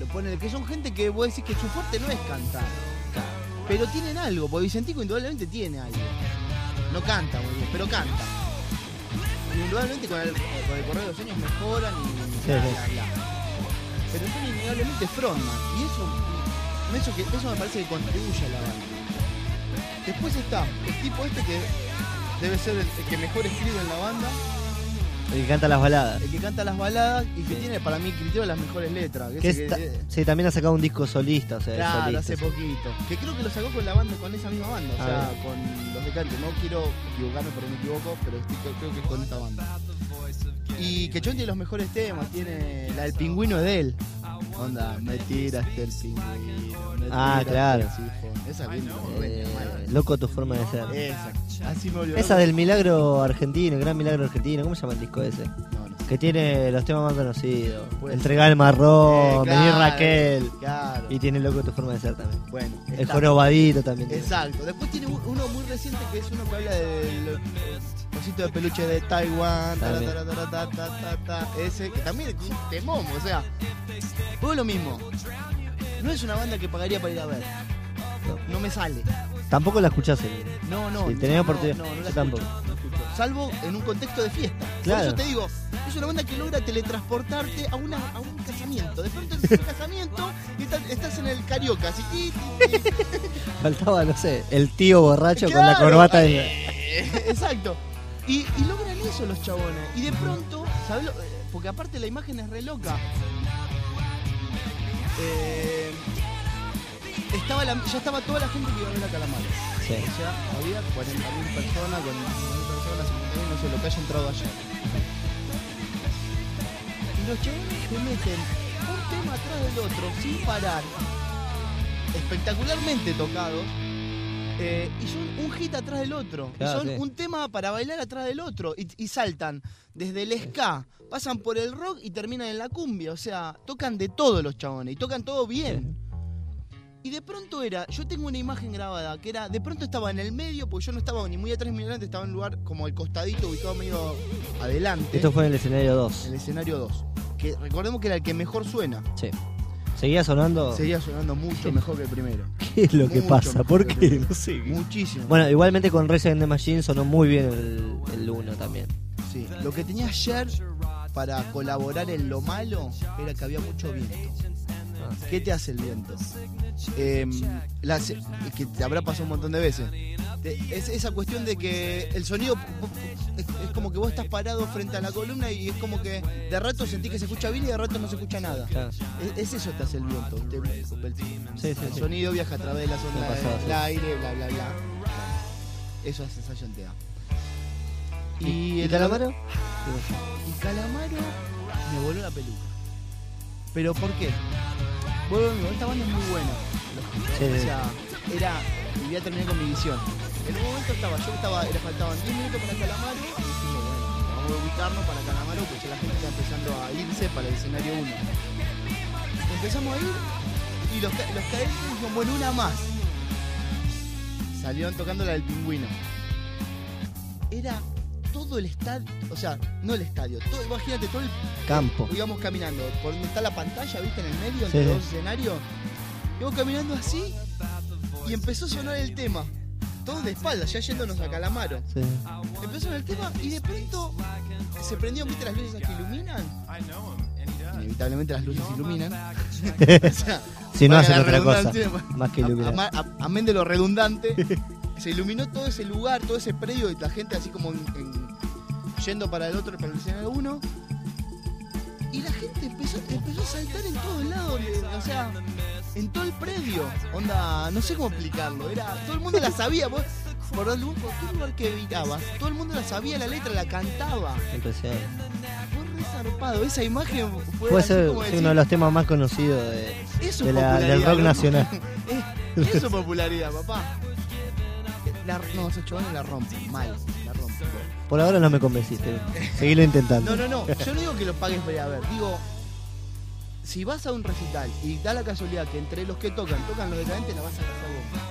ponele, que son gente que vos decís que su fuerte no es cantar. Pero tienen algo, porque Vicentico indudablemente tiene algo. No canta muy bien, pero canta. Y indudablemente con el correr de los años mejoran y bla, bla, bla. Pero son innegablemente frontman. Y eso me parece que contribuye a la banda. Después está el tipo este que debe ser el que mejor escribe en la banda. El que canta las baladas. El que canta las baladas y que tiene para mí criterio las mejores letras. Sí, también ha sacado un disco solista, o sea, claro, solista, hace sí. poquito. Que creo que lo sacó con la banda, con esa misma banda, o sea, con los de Cante. No quiero equivocarme porque me equivoco, pero creo que es con esta banda. Y que Chon tiene los mejores temas, tiene la del pingüino de él. Onda, me tiraste el pingüino. Claro. Esa es bien loco tu forma de ser. Esa, así me olvidé. Esa del milagro argentino, el gran milagro argentino, ¿cómo se llama el disco ese? No sé. Que tiene los temas más conocidos. Puede Entregar el marrón, claro, venir Raquel. Claro. Y tiene loco tu forma de ser también. Bueno, el jorobadito también. Exacto. Después tiene uno muy reciente que es uno que habla del osito de peluche de Taiwán. Ese, que también es un temón, o sea. Fue lo mismo. No es una banda que pagaría para ir a ver. No me sale. Tampoco la escuchás. No. Si tenés oportunidad. No la yo tampoco. escucho. Salvo en un contexto de fiesta. Claro. Por eso te digo, es una banda que logra teletransportarte a un casamiento. De pronto es un casamiento y estás en el Carioca, así. Faltaba, no sé, el tío borracho Claro, con la corbata de... Exacto. Y logran eso los chabones. Y de pronto, ¿sabes? Porque aparte la imagen es re loca. Ya estaba toda la gente que iba a ver a Calamaro. Sí. O sea, había 40.000 personas, con 50.000 personas, 50.000, no sé, lo que haya entrado ayer. Y los chabones te meten un tema atrás del otro, sin parar, espectacularmente tocados, y son un hit atrás del otro. Claro, y son sí. un tema para bailar atrás del otro. Y saltan desde el ska, pasan por el rock y terminan en la cumbia. O sea, tocan de todo los chabones y tocan todo bien. Sí. Y de pronto yo tengo una imagen grabada que era, de pronto estaba en el medio, porque yo no estaba ni muy atrás ni muy adelante, estaba en un lugar como al costadito, ubicado medio adelante. Esto fue en el escenario 2. El escenario 2. Que recordemos que era el que mejor suena. Sí. ¿Seguía sonando? Seguía sonando mucho mejor que el primero. ¿Qué es lo que pasa? ¿Por qué? No sé. Muchísimo. Bueno, igualmente con Rage Against the Machine sonó muy bien el 1 también. Sí. Lo que tenía Cher para colaborar en lo malo era que había mucho viento. ¿Qué te hace el viento? Que te habrá pasado un montón de veces. Es esa cuestión de que el sonido es como que vos estás parado frente a la columna y es como que de rato sentís que se escucha bien y de rato no se escucha nada. Claro. Es eso que te hace el viento. El sonido viaja a través de las ondas del aire, bla, bla, bla. Esa sensación te da. ¿Y Calamaro? Y Calamaro me voló la peluca. ¿Pero por qué? Bueno, esta banda es muy buena. Sí. O sea, y voy a terminar con mi visión. En un momento le faltaban 10 minutos para Calamaro y dijimos, bueno, vamos a ubicarnos para Calamaro porque ya la gente está empezando a irse para el escenario 1. Empezamos a ir y los cadentes dijeron, bueno, una más. Salieron tocando la del pingüino. Era todo el estadio, o sea, no el estadio, todo, imagínate todo el campo. Íbamos caminando por donde está la pantalla, ¿viste? En el medio, entre los escenarios. Íbamos caminando así y empezó a sonar el tema. Todos de espaldas, ya yéndonos a Calamaro. Sí. Empezó a sonar el tema y de pronto se prendieron, ¿viste? Las luces que iluminan. Inevitablemente las luces iluminan. O sea, si no hacen otra cosa, más que iluminar. Amén de lo redundante. Se iluminó todo ese lugar, todo ese predio y la gente así como yendo para el otro, para el escenario 1. Y la gente empezó a saltar en todos lados, o sea, en todo el predio. Onda, no sé cómo explicarlo. Todo el mundo la sabía, vos, por todo lugar que mirabas, todo el mundo la sabía, la letra, la cantaba. Impresionante. Fue re zarpado, esa imagen fue puede ser decir, uno de los temas más conocidos del rock nacional. Eso es popularidad, papá. No, esos chavales la rompen, mal, la rompen. Por ahora no me convenciste, seguilo intentando. No, yo no digo que lo pagues para ir a ver, digo, si vas a un recital y da la casualidad que entre los que tocan los Decadentes, la vas a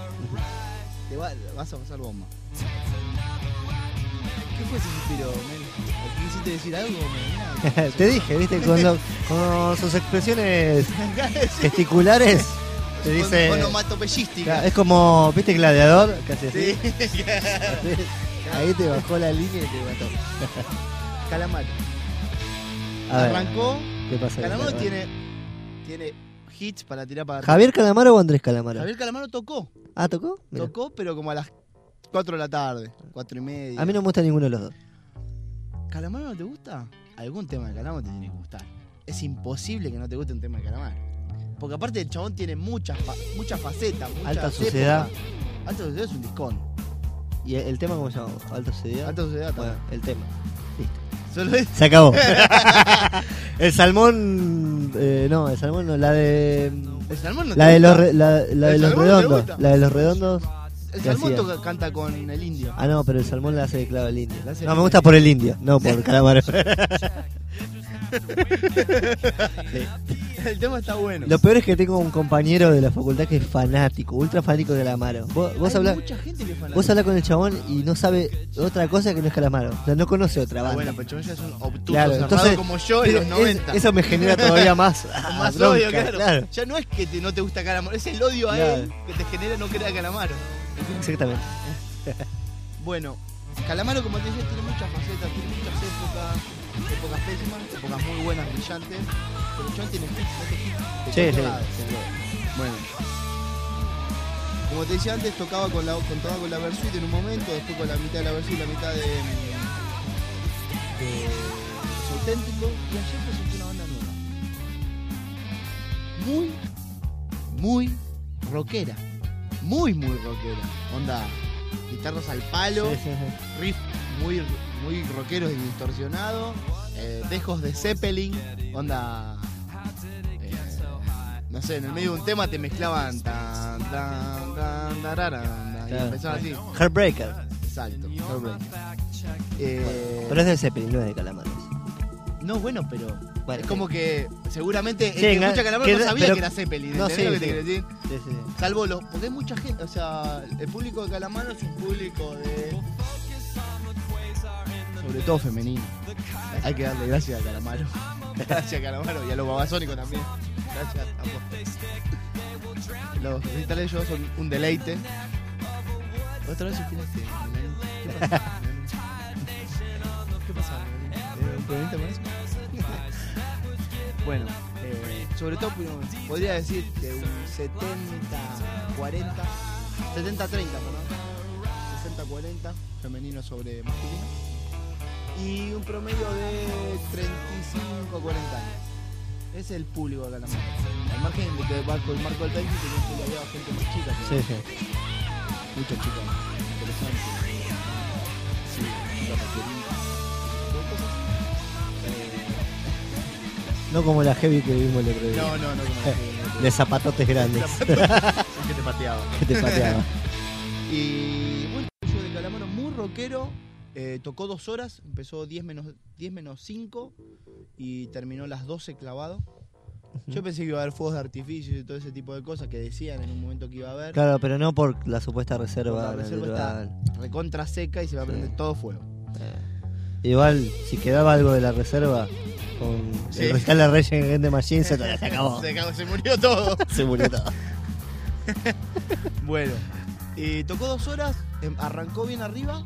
pasar bomba. Vas a pasar bomba. ¿Qué fue ese suspiro, men? ¿Qué quisiste decir algo? Te dije, viste, con sus expresiones gesticulares te dice. Onomatopeyística. Es como, ¿viste Gladiador? Que hace así. Sí. Ahí te bajó la línea y te mató. Calamaro. A ver, Arrancó. ¿qué pasa? Calamaro tiene hits para tirar para arriba. ¿Javier Calamaro o Andrés Calamaro? Javier Calamaro tocó. Ah, ¿tocó? Mirá. Tocó, pero como a las 4 de la tarde, 4 y media. A mí no me gusta ninguno de los dos. ¿Calamaro no te gusta? Algún tema de Calamaro te tiene que gustar. Es imposible que no te guste un tema de Calamaro. Porque aparte el chabón tiene muchas facetas, muchas Alta épocas. Sociedad. Alta Sociedad es un discón. ¿Y el tema cómo se llama? ¿Alta Sociedad? Alta Sociedad Bueno, también. el tema. Listo. Solo es. Se acabó. El salmón. No, el salmón no, la de. El salmón no La te de gusta. los, la de ¿El los salmón no te redondos. gusta? La de los redondos. El ¿qué salmón hacía? canta con el indio. Ah, no, pero el salmón la hace de clavo el indio. La hace No, el me indio. gusta por el indio, no por Calamaro. Sí. El tema está bueno. Lo peor es que tengo un compañero de la facultad que es fanático, ultra fanático de Calamaro. Vos Hay hablás mucha gente que es fanática. vos hablás con el chabón y no sabe otra cosa que no es Calamaro. O sea, no conoce otra Ah, banda. bueno, pero ya es un obtuso Claro, cerrado entonces, como yo en los 90. eso me genera todavía más, Más bronca, odio, claro. Ya no es que no te gusta Calamaro, es el odio a Claro. él que te genera no querer a Calamaro. Exactamente. Bueno, Calamaro, como te decía, tiene muchas facetas, tiene muchas épocas pésimas, épocas muy buenas, brillantes, pero John tiene hits, mete hits de Sí, todos sí. lados. Bueno, como te decía antes, contaba con la Versuit en un momento, después con la mitad de la Versuit y la mitad de Los Auténticos, y ayer presentó una banda nueva. Muy rockera. Muy rockera. Onda, guitarras al palo, Sí, sí, sí. riff muy rockeros y distorsionados, dejos de Zeppelin, onda, no sé, en el medio de un tema te mezclaban tan, tan, tan, tararán, y Claro. empezaban así. Heartbreaker. Exacto, Heartbreaker. Pero es de Zeppelin, no es de Calamaro. No, bueno, pero Bueno, es como que seguramente el Sí, que escucha Calamaro no sabía pero- que era Zeppelin, no, ¿entendés sí, lo que te sí. quiero decir? Sí, sí, sí. Salvo porque hay mucha gente, o sea, el público de Calamaro es un público sobre todo femenino. Hay que darle gracias a Calamaro. Gracias a Calamaro y a los babasónicos también. Gracias a vos. Los recitales de ellos son un deleite. Otra vez supiste. ¿Qué pasa? ¿Qué pasa? ¿Un problemita con eso? Bueno, sobre todo podría decir que un 70-40, 70-30, perdón. 60-40, femenino sobre masculino. Y un promedio de 35 a 40 años. Ese es el público de Calamaro. Al margen de que va con el marco del país y que había gente más chica. Sí, sí. Muchas chicas interesantes. Sí, muchas rockerías. No como la heavy que vimos el otro día. No, como De zapatotes grandes. que te pateaba. Que te pateaba. Y bueno, yo de Calamaro muy rockero. Tocó 2 horas, empezó 10 menos 5 y terminó las 12 clavado. Yo pensé que iba a haber fuegos de artificio y todo ese tipo de cosas que decían en un momento que iba a haber. Claro, pero no por la supuesta reserva. La reserva natural. está recontra seca y se va a prender todo fuego. Igual, si quedaba algo de la reserva, con Sí. el recital de Rage Against the Machine se acabó. Se murió todo. Se murió todo. Bueno, tocó 2 horas, arrancó bien arriba.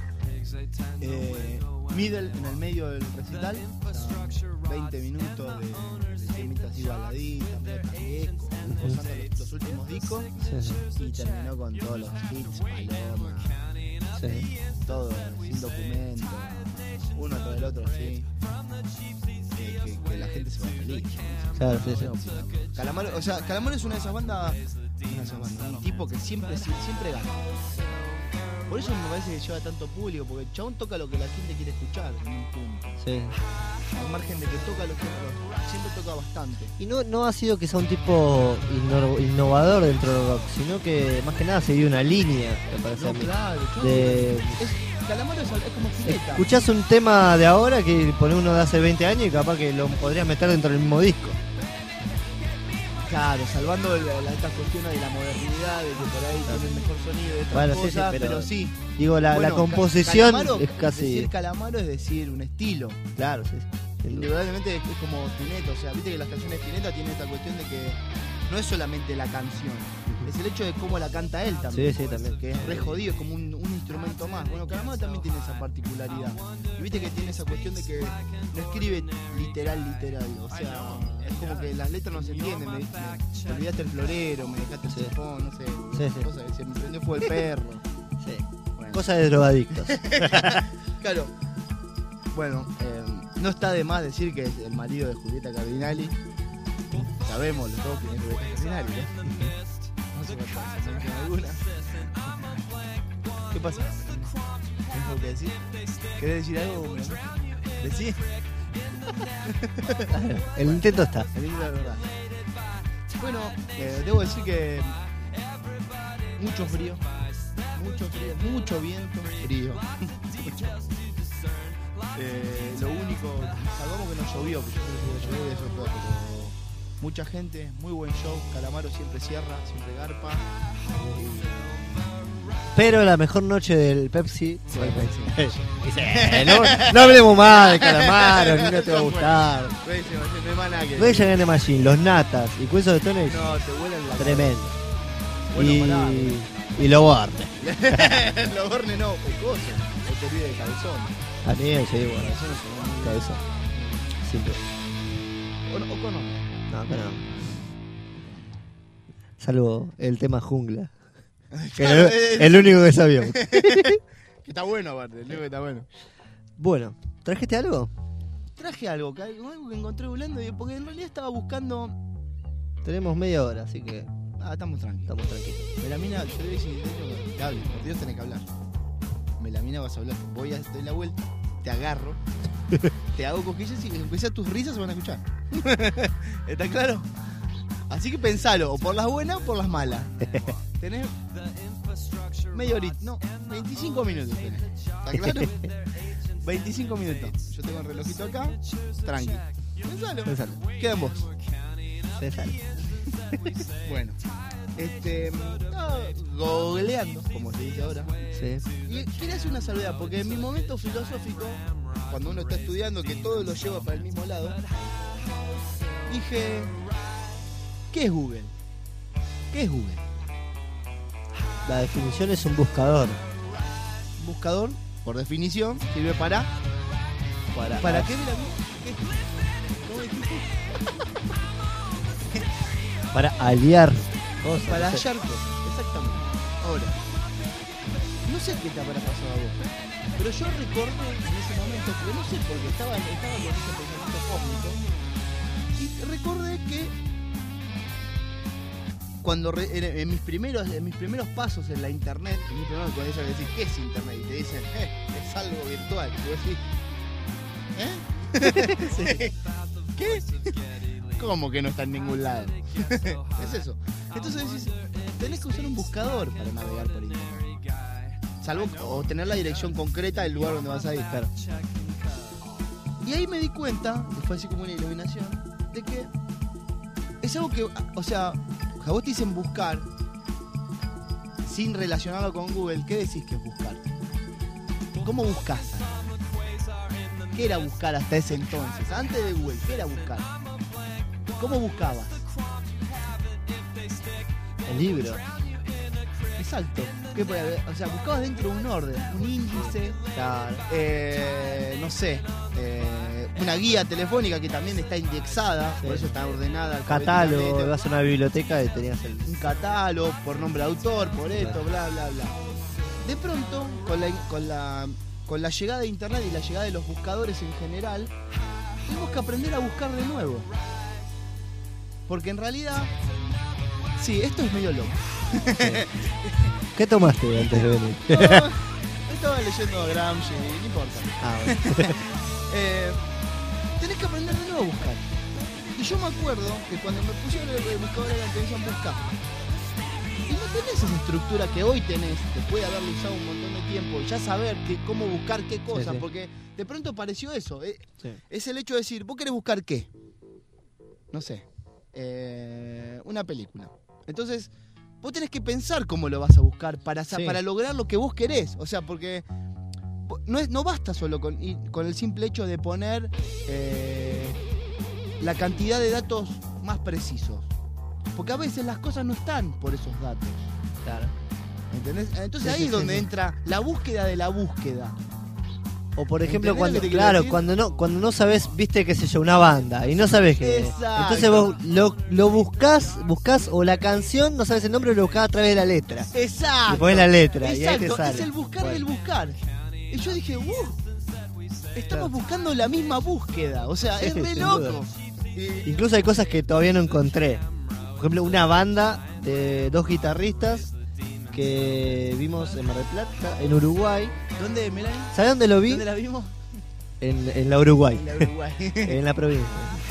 Middle en el medio del recital, o sea, 20 minutos de temitas así baladitas, medio tanguesco, posando los últimos discos, Sí, y terminó con todos los hits, Paloma, sí. todo sin documento, uno tras el otro así, que la gente se va feliz. Claro, sí, sí. Calamaro, o sea, Calamaro es una de esas bandas, un tipo que siempre gana. Por eso me parece que lleva tanto público, porque el chabón toca lo que la gente quiere escuchar en un punto. Sí. Al margen de que toca lo que siempre toca bastante. Y no ha sido que sea un tipo innovador dentro del rock, sino que más que nada seguía una línea, me parece a mí. Claro, Calamaro es como Spinetta. Escuchás un tema de ahora que pone uno de hace 20 años y capaz que lo podrías meter dentro del mismo disco. Claro, salvando estas cuestiones de la modernidad, de que por ahí tiene mejor sonido de estas Bueno, cosas, sí, pero sí. Digo, la Bueno, composición Calamaro, es casi... Decir Calamaro es decir un estilo. Claro, sí. Indudablemente es como Spinetta, o sea, viste que las canciones de Spinetta tienen esta cuestión de que no es solamente la canción, es el hecho de cómo la canta él también. Sí, también. Que es re jodido, es como un instrumento más. Bueno, Calamaro también tiene esa particularidad. Y viste que tiene esa cuestión de que no escribe literal. O sea, es como que las letras no se entienden. Me olvidaste el florero, me dejaste el sifón, no sé. Sí. Cosas que se me prendió fue el perro. Sí. Bueno. Cosa de drogadictos. Claro. Bueno, no está de más decir que es el marido de Julieta Cardinali. Sabemos los dos quién es Julieta Cardinali, ¿no? No sé cuántas mención alguna. ¿Qué pasa? ¿Tienes algo que decir? ¿Querés decir algo? ¿Decí? El intento está. El intento de verdad. Bueno, debo decir que mucho frío, mucho viento, frío. Lo único, salvamos que no llovió, porque yo creo que llovió y eso fue, pero mucha gente, muy buen show. Calamaro siempre cierra, siempre garpa. Pero la mejor noche del Pepsi fue el Pepsi. no hablemos más de Calamaro, nunca te va a gustar. No hay más nada que Rage Against the Machine, los Natas y Queens of the Stone Age, no, te vuelan la tremendo. Bueno, Y lo Warner. Lo Borne no, el coso. No te olvides de Cabezón. También, sí, bueno. Cabezón es un Cabezón. Siempre. O con nombre. No, pero no. Salvo el tema Jungla. Que el único que sabíamos. Que está bueno, aparte, el único que está bueno. Bueno, ¿trajiste algo? Traje algo que encontré volando, porque en realidad estaba buscando. Tenemos media hora, así que Estamos tranquilos. Melamina, yo le voy a decir que hable, por Dios tenés que hablar. Melamina, vas a hablar. Voy a dar la vuelta, te agarro, te hago cosquillas y empecé a tus risas se van a escuchar. ¿Está claro? Así que pensalo, o por las buenas o por las malas. Tenés media horita, no, 25 minutos tenés. ¿Está claro? 25 minutos. Yo tengo el relojito acá, tranqui. Pensalo. Quedan vos. Pensalo. Bueno, estaba googleando, como se dice ahora. Sí. Y quería hacer una salvedad, porque en mi momento filosófico, cuando uno está estudiando, que todo lo lleva para el mismo lado, dije, ¿qué es Google? ¿Qué es Google? La definición es un buscador. Un buscador, por definición, sirve para qué, mira, ¿cómo dijiste? Para aliar cosas. Para no sé. hallar cosas, exactamente. Ahora, no sé qué te habrá pasado a vos, pero yo recordé en ese momento, porque no sé por qué estaba con ese pensamiento cósmico, y recordé que cuando en mis primeros pasos en la internet, cuando ellos decís, ¿qué es internet? Y te dicen, es algo virtual. Y vos decís, ¿eh? ¿Qué? ¿Cómo que no está en ningún lado? Es eso. Entonces decís, tenés que usar un buscador para navegar por internet. Salvo o tener la dirección concreta del lugar donde vas a ir. Claro. Y ahí me di cuenta, que fue así como una iluminación, de que es algo que, o sea, a vos te dicen buscar, sin relacionarlo con Google, ¿qué decís que es buscar? ¿Cómo buscás? ¿Qué era buscar hasta ese entonces? Antes de Google, ¿qué era buscar? ¿Cómo buscabas? El libro. Exacto. O sea, buscabas dentro de un orden, un índice, Claro. no sé, una guía telefónica que también está indexada, Sí. por eso está ordenada. Catálogo, alfabéticamente. vas a una biblioteca y tenías el... Un catálogo por nombre de autor, por esto, bla, bla, bla. De pronto, con la llegada de internet y la llegada de los buscadores en general, tenemos que aprender a buscar de nuevo. Porque en realidad, sí, esto es medio loco. ¿Qué tomaste antes de venir? Estaba leyendo a Gramsci, no importa. Bueno. Tenés que aprender de nuevo a buscar. Y yo me acuerdo que cuando me pusieron el buscador era te decían buscar. Y no tenés esa estructura que hoy tenés, después de haberlo usado un montón de tiempo, ya saber cómo buscar qué cosas, Sí. porque de pronto pareció eso. Sí. Es el hecho de decir, ¿vos querés buscar qué? No sé. una película. Entonces, vos tenés que pensar cómo lo vas a buscar para lograr lo que vos querés. O sea, porque no basta solo con el simple hecho de poner la cantidad de datos más precisos. Porque a veces las cosas no están por esos datos. Claro. ¿Entendés? Entonces ahí es donde entra la búsqueda de la búsqueda. O por ejemplo, ¿Entendés cuando no sabes, viste, qué sé yo, una banda y no sabes qué es. Exacto. Entonces vos lo buscás o la canción, no sabes el nombre, lo buscás a través de la letra. Exacto. Y pones la letra y ahí te Exacto, sale. es el buscar del buscar. Y yo dije, estamos buscando la misma búsqueda. O sea, Sí, es re sin loco. duda. Incluso hay cosas que todavía no encontré. Por ejemplo, una banda de 2 guitarristas que vimos en Mar del Plata, en Uruguay. ¿Dónde, Melanie? ¿Sabes dónde lo vi? ¿Dónde la vimos? En la Uruguay. En la Uruguay. En la provincia.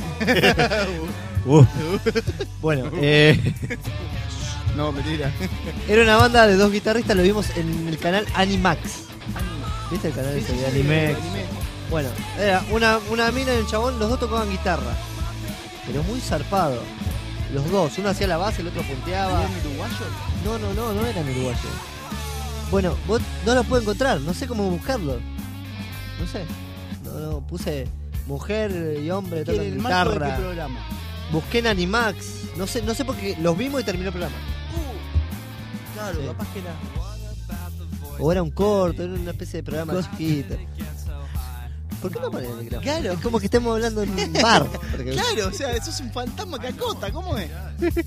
Bueno, No, mentira. era una banda de 2 guitarristas, lo vimos en el canal Animax. ¿Viste el canal ese de Animex? Bueno, era una mina y un chabón, los dos tocaban guitarra. Pero muy zarpado. Los dos, uno hacía la base, el otro punteaba. ¿Eran uruguayos? No eran uruguayos. Bueno, vos no lo puedo encontrar, no sé cómo buscarlo. No sé. No, puse mujer y hombre tocan ¿En el marco de qué guitarra. programa? Busqué en Animax. No sé porque los vimos y terminó el programa. Claro, Sí. capaz que era. O era un corto, era una especie de programa chiquito. ¿Por qué no ponen el micrófono? Claro. Es como que estemos hablando en un bar. Porque- Claro, o sea, eso es un fantasma que acota, ¿cómo es?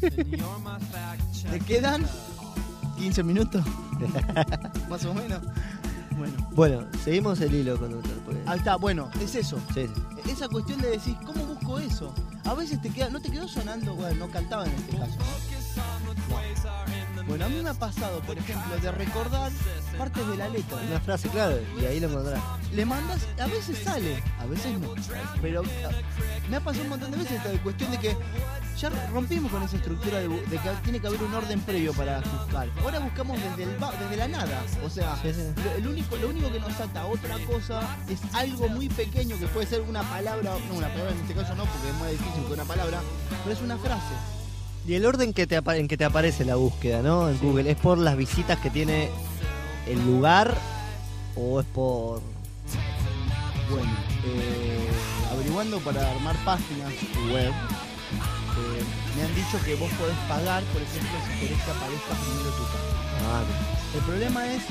¿Te quedan 15 minutos? Más o menos. Bueno, seguimos el hilo conductor. Porque... Ahí está, bueno, es eso. Sí. Esa cuestión de decir, ¿cómo busco eso? A veces no te quedó sonando, bueno, no cantaba en este caso, ¿no? Bueno, a mí me ha pasado, por ejemplo, de recordar partes de la letra. Una frase, claro, y ahí lo encontrás. Le mandas, a veces sale, a veces no. Pero me ha pasado un montón de veces esta cuestión de que ya rompimos con esa estructura de que tiene que haber un orden previo para buscar. Ahora buscamos desde la nada. O sea, Sí. lo único que nos ata a otra cosa es algo muy pequeño que puede ser una palabra, no una palabra en este caso no, porque es más difícil que una palabra, pero es una frase. Y el orden en que te aparece la búsqueda, ¿no? En Google, ¿es por las visitas que tiene el lugar o es por...? Bueno, averiguando para armar páginas web, me han dicho que vos podés pagar, por ejemplo, si querés que aparezca primero tu página. Ah, El problema es...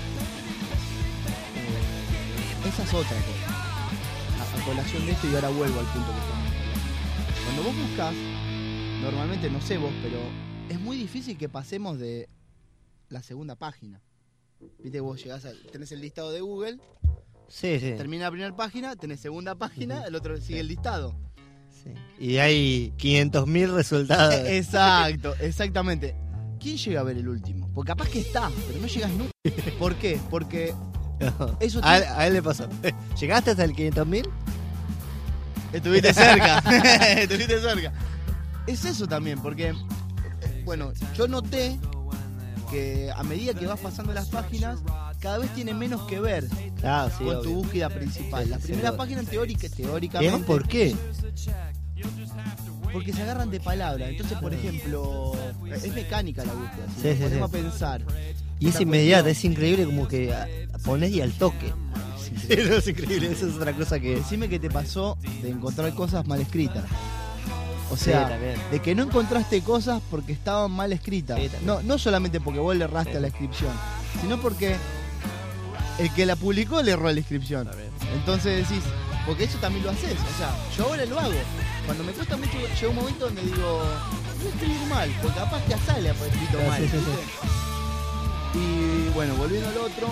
esa es otra cosa. A colación de esto, y ahora vuelvo al punto que estamos hablando. Cuando vos buscas, normalmente, no sé vos, pero es muy difícil que pasemos de la segunda página. Viste, vos tenés el listado de Google, sí. termina la primera página, tenés segunda página, el otro sigue el listado. Sí. Y hay 500.000 resultados. Exacto, exactamente. ¿Quién llega a ver el último? Porque capaz que está, pero no llegas nunca. ¿Por qué? Porque eso A él le pasó. ¿Llegaste hasta el 500.000? estuviste cerca. Estuviste cerca. Es eso también, porque bueno, yo noté que a medida que vas pasando las páginas, cada vez tiene menos que ver Ah, sí, con tu obvio. búsqueda principal. Sí, La sí, primera sí. página ¿Y teóricamente... ¿Por qué? Porque se agarran de palabra. Entonces, por ejemplo, es mecánica la búsqueda. Si Sí, nos sí, ponemos sí. a pensar. Y es esta inmediata, cuestión- es increíble como que ponés y al toque. No, es increíble, eso es otra cosa que... Decime qué te pasó de encontrar cosas mal escritas. O Sí, sea, también. de que no encontraste cosas porque estaban mal escritas. Sí, también. No solamente porque vos le erraste Sí. a la inscripción, sino porque el que la publicó le erró a la inscripción. Entonces decís, porque eso también lo haces. O sea, yo ahora lo hago. Cuando me cuesta mucho, llega un momento donde digo, voy a escribir mal, porque capaz que sale escrito Claro, mal. sí, sí, ¿viste? Y bueno, volviendo al otro,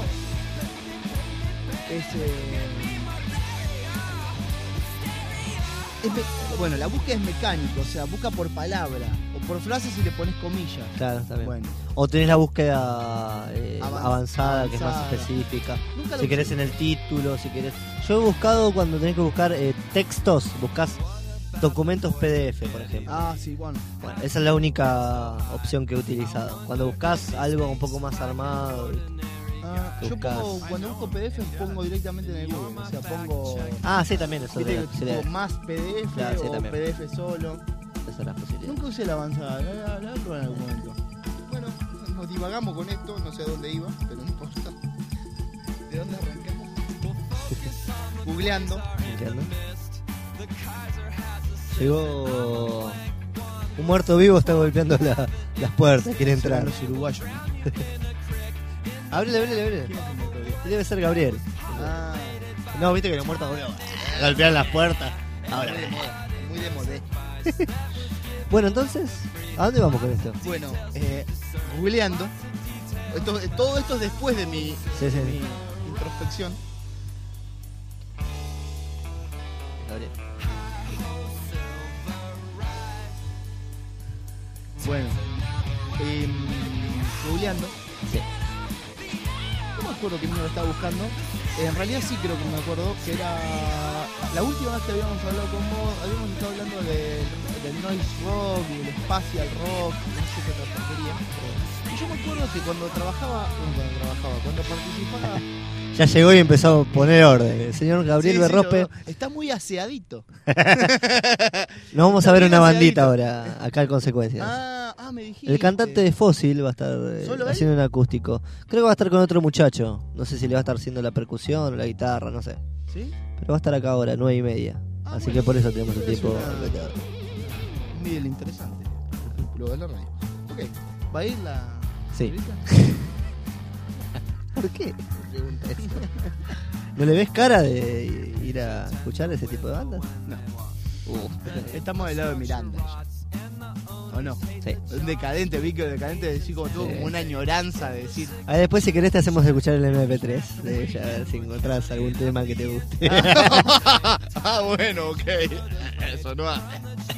bueno, la búsqueda es mecánica, o sea, busca por palabra o por frases y le pones comillas. Claro, está bien. Bueno, O tenés la búsqueda avanzada, que es más avanzada. específica. nunca lo Si querés usé. en el título, si querés... Yo he buscado cuando tenés que buscar textos, buscás documentos PDF, por ejemplo. Ah, sí, bueno. Bueno, esa es la única opción que he utilizado. Cuando buscas algo un poco más armado. Yo Buscas. cuando busco PDF pongo directamente en el Google, o sea, pongo Ah, sí, también eso. viste, Sí, tipo más PDF Claro, sí, o también. PDF solo. esas son las posibilidades. Nunca usé la avanzada, la probar en algún momento. Bueno, nos divagamos con esto, no sé a dónde iba, pero no importa. ¿De dónde arrancamos? Googleando. Llegó un muerto vivo, está golpeando las puertas, quiere entrar. Los uruguayos. Ábrele. ¿Quién es el motor? Debe ser Gabriel. Ah, No, viste que los muertos golpean las puertas. Ahora. muy de modé. Bueno, entonces, ¿a dónde vamos con esto? Bueno, googleando. Todo esto es después de mi introspección. Gabriel. Bueno, googleando. Sí. No me acuerdo qué número estaba buscando. En realidad sí creo que me acuerdo que era la última vez que habíamos hablado con vos. Habíamos estado hablando del noise rock y del spatial rock, no sé qué otra porquería. Y yo me acuerdo que cuando participaba. Ya llegó y empezó a poner orden. El señor Gabriel Sí, Berrope. no, está muy aseadito. Nos vamos a ver Bien una bandita aseadito. ahora, acá en Consecuencias. Me dijiste. El cantante de Fósil va a estar ¿Solo él? haciendo un acústico. Creo que va a estar con otro muchacho. No sé si le va a estar haciendo la percusión o la guitarra, no sé. ¿Sí? Pero va a estar acá ahora, 9:30. Así Bueno, que por eso tenemos el es tiempo. un video interesante. Luego de la radio. Ok. ¿Va a ir la Sí. señorita? ¿Por qué? Pregunta eso. ¿No le ves cara de ir a escuchar ese tipo de bandas? No. Estamos del lado de Miranda. ¿O no? Sí. Un decadente, vi que decadente decir como tuvo Sí. como una añoranza de decir. Ahí después si querés te hacemos escuchar el MP3 de ella, a ver si encontrás algún tema que te guste. Bueno, ok. Eso no hace.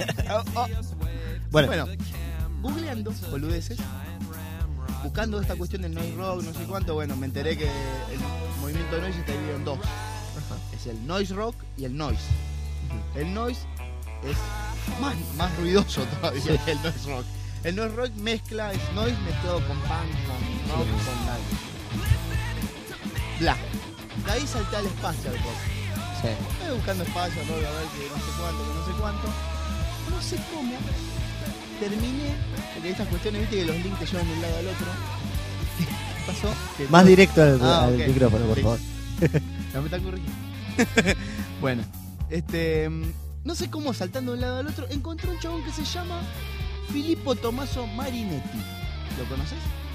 Bueno, Googleando boludeces, buscando esta cuestión del noise rock, no sé cuánto, bueno, me enteré que el movimiento de noise está dividido en dos. Es el noise rock y el noise. El noise es más ruidoso todavía que el noise rock. El noise rock mezcla, es noise mezclado con punk, con rock, con algo. Bla. De ahí salté al espacio al rock. sí. Estoy buscando espacio, rock, a ver que no sé cuánto, que no sé cuánto. No sé cómo terminé, porque estas cuestiones, viste que los links te llevan de un lado al otro. ¿Qué pasó? Que Más todo- directo al ok. micrófono, por Sí. favor. No me está corrigiendo. Bueno, no sé cómo saltando de un lado al otro, encontré un chabón que se llama Filippo Tommaso Marinetti. ¿Lo conoces?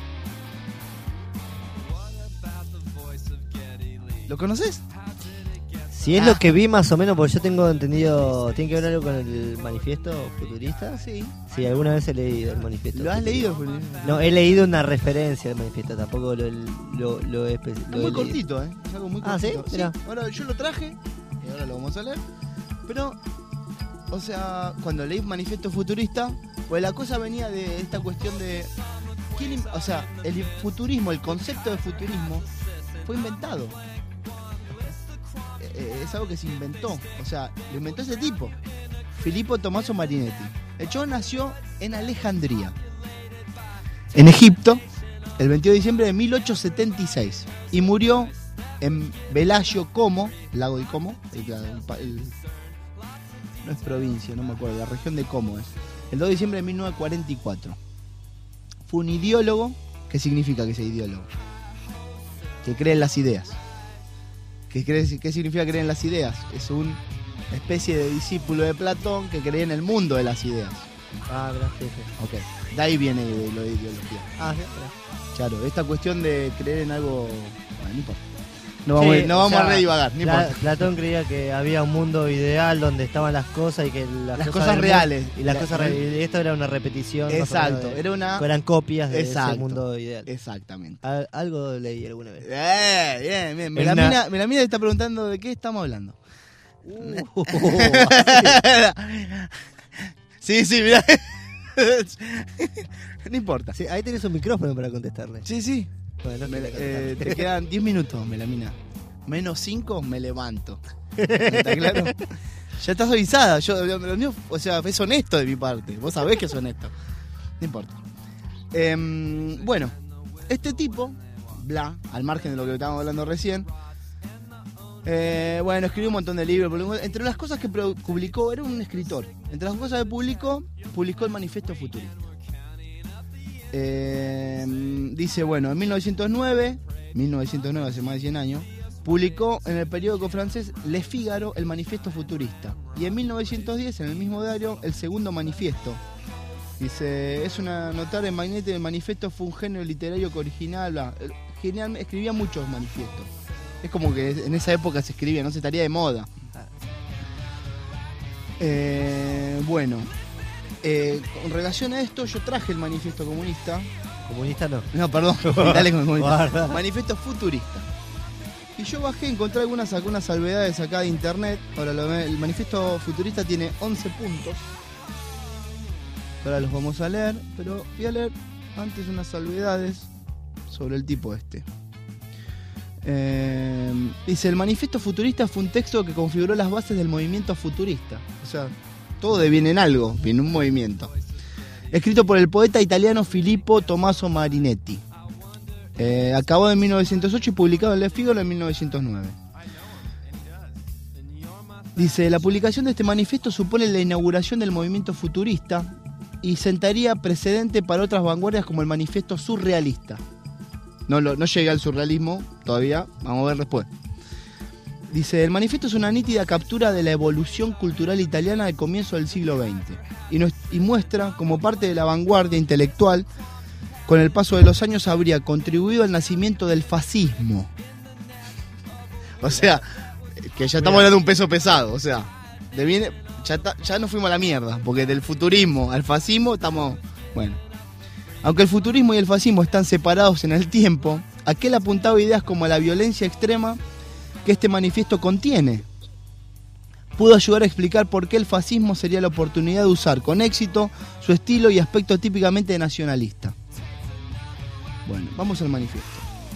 ¿Lo conoces? Si es lo que vi más o menos, porque yo tengo entendido, ¿tiene que ver algo con el manifiesto futurista? Sí. Sí, alguna vez he leído el manifiesto. ¿Lo has futurista. leído? No, he leído una referencia al manifiesto, tampoco lo he Es muy cortito, ¿eh? Es algo muy Ah, ¿sí? cortito. Mirá. Ahora yo lo traje y ahora lo vamos a leer. Pero, o sea, cuando leí Manifiesto Futurista, pues la cosa venía de esta cuestión de... o sea, el futurismo, el concepto de futurismo fue inventado. Es algo que se inventó. O sea, lo inventó ese tipo, Filippo Tommaso Marinetti. El chabón nació en Alejandría, en Egipto, el 22 de diciembre de 1876 y murió en Velasio Como, lago de Como, no es provincia, no me acuerdo, la región de Como es, el 2 de diciembre de 1944. Fue un ideólogo. ¿Qué significa que sea ideólogo? Que cree en las ideas. ¿Qué significa creer en las ideas? Es una especie de discípulo de Platón que cree en el mundo de las ideas. Ah, gracias. Sí. Ok, de ahí viene lo de ideología. Ah, sí, mirá. Claro, esta cuestión de creer en algo... Bueno, no importa. Sí, No vamos o sea, a redivagar, no importa. Platón creía que había un mundo ideal donde estaban las cosas y que Las cosas del mundo- reales. y las cosas reales. Y esto era una repetición. más o Exacto, menos de- era una... eran copias de Exacto. ese mundo ideal. Exactamente. Algo leí alguna vez. Bien. Me Es la, una- mina está preguntando de qué estamos hablando. Sí, mirá. No importa. Sí, ahí tenés un micrófono para contestarle. Sí. Bueno, Te quedan 10 minutos, Melamina. Menos 5, me levanto. ¿Está claro? Ya estás avisada. Lo mío, o sea, es honesto de mi parte. Vos sabés que es honesto. No importa. Bueno, este tipo, bla, al margen de lo que estábamos hablando recién, Bueno, escribió un montón de libros. Entre las cosas que publicó, era un escritor. Entre las cosas que publicó el Manifiesto Futurista. Dice, bueno, en 1909, hace más de 100 años, publicó en el periódico francés Le Figaro el Manifiesto Futurista. Y en 1910, en el mismo diario, el segundo manifiesto. Dice, es una notable magnética del manifiesto, fue un género literario que original, genial, escribía muchos manifiestos. Es como que en esa época se escribía, no se estaría de moda. Bueno, con relación a esto, yo traje el manifiesto comunista. ¿Comunista no? No, perdón, dale con el comunista. Manifiesto futurista. Y yo bajé, encontré algunas salvedades acá de internet. Ahora el manifiesto futurista tiene 11 puntos. Ahora los vamos a leer, pero voy a leer antes unas salvedades sobre el tipo este. Dice, el manifiesto futurista fue un texto que configuró las bases del movimiento futurista. O sea, todo deviene en algo, viene un movimiento. Escrito por el poeta italiano Filippo Tommaso Marinetti. Acabado en 1908 y publicado en Le Figaro en 1909. Dice, la publicación de este manifiesto supone la inauguración del movimiento futurista y sentaría precedente para otras vanguardias como el manifiesto surrealista. No llegué al surrealismo todavía, vamos a ver después. Dice, el manifiesto es una nítida captura de la evolución cultural italiana del comienzo del siglo XX y muestra como parte de la vanguardia intelectual, con el paso de los años habría contribuido al nacimiento del fascismo. O sea, que ya estamos hablando de un peso pesado, o sea, ya nos fuimos a la mierda, porque del futurismo al fascismo estamos, bueno. Aunque el futurismo y el fascismo están separados en el tiempo, aquel apuntaba ideas como la violencia extrema que este manifiesto contiene. Pudo ayudar a explicar por qué el fascismo sería la oportunidad de usar con éxito su estilo y aspecto típicamente nacionalista. Bueno, vamos al manifiesto.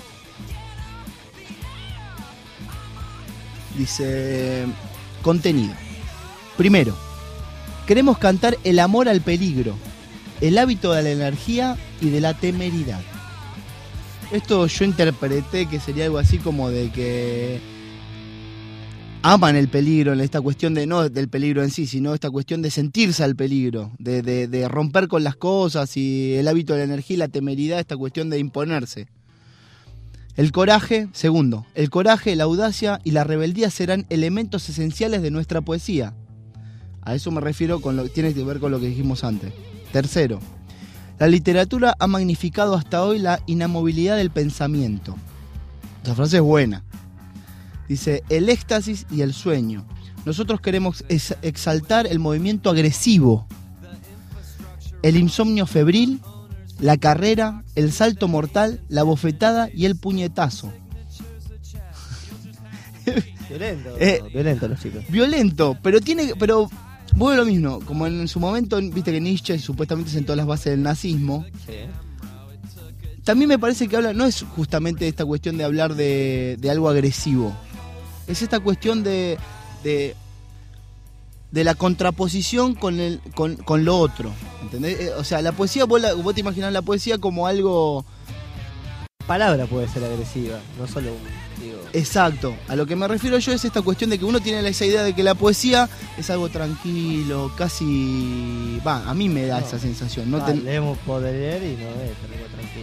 Dice, contenido. Primero, queremos cantar el amor al peligro, el hábito de la energía y de la temeridad. Esto yo interpreté que sería algo así como de que aman el peligro, en esta cuestión de no del peligro en sí, sino esta cuestión de sentirse al peligro, de romper con las cosas, y el hábito de la energía y la temeridad, esta cuestión de imponerse. El coraje, segundo, el coraje, la audacia y la rebeldía serán elementos esenciales de nuestra poesía. A eso me refiero, tiene que ver con lo que dijimos antes. Tercero, la literatura ha magnificado hasta hoy la inamovilidad del pensamiento. Esa frase es buena. Dice, el éxtasis y el sueño. Nosotros queremos exaltar el movimiento agresivo, el insomnio febril, la carrera, el salto mortal, la bofetada y el puñetazo. Violento los chicos. Violento, pero vuelve lo mismo, como en su momento, viste que Nietzsche supuestamente sentó las bases del nazismo. Sí. También me parece que habla, no es justamente esta cuestión de hablar de algo agresivo, es esta cuestión de la contraposición con lo otro, ¿entendés? O sea, la poesía, vos te imaginás la poesía como algo... Palabra puede ser agresiva, no solo digo... Exacto, a lo que me refiero yo es esta cuestión de que uno tiene esa idea de que la poesía es algo tranquilo, casi... a mí me da esa sensación. Leemos poder leer y no es algo tranquilo.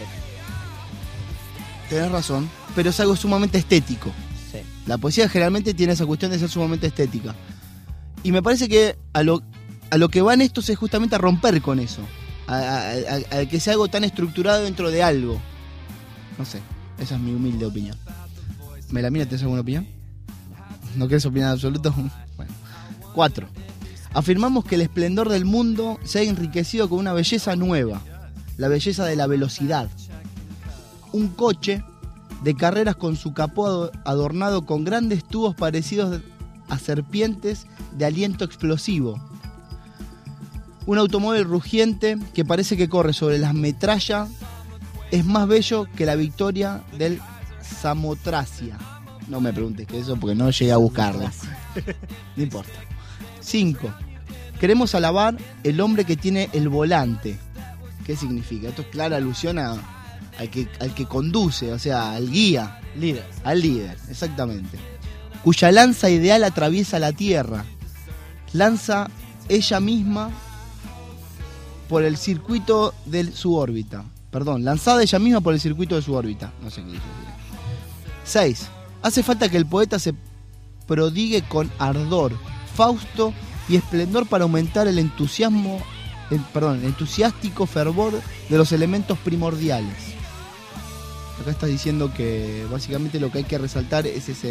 Tenés razón, pero es algo sumamente estético. Sí. La poesía generalmente tiene esa cuestión de ser sumamente estética. Y me parece que a lo que van estos es justamente a romper con eso, a que sea algo tan estructurado dentro de algo. No sé, esa es mi humilde opinión. Melamina, ¿tienes alguna opinión? ¿No quieres opinar en absoluto? Bueno. 4. Afirmamos que el esplendor del mundo se ha enriquecido con una belleza nueva, la belleza de la velocidad. Un coche de carreras con su capó adornado con grandes tubos parecidos a serpientes de aliento explosivo. Un automóvil rugiente que parece que corre sobre las metrallas es más bello que la victoria del Samotracia. No me preguntes qué es eso porque no llegué a buscarla. No importa. 5. Queremos alabar el hombre que tiene el volante. ¿Qué significa? Esto es clara alusión al que conduce, o sea, al guía. Líder. Al líder, exactamente. cuya lanza ideal atraviesa la Tierra. Lanza ella misma por el circuito de su órbita. Perdón, lanzada ella misma por el circuito de su órbita. No sé qué dice. 6. Hace falta que el poeta se prodigue con ardor, fausto y esplendor para aumentar el entusiástico fervor de los elementos primordiales. Acá está diciendo que básicamente lo que hay que resaltar es ese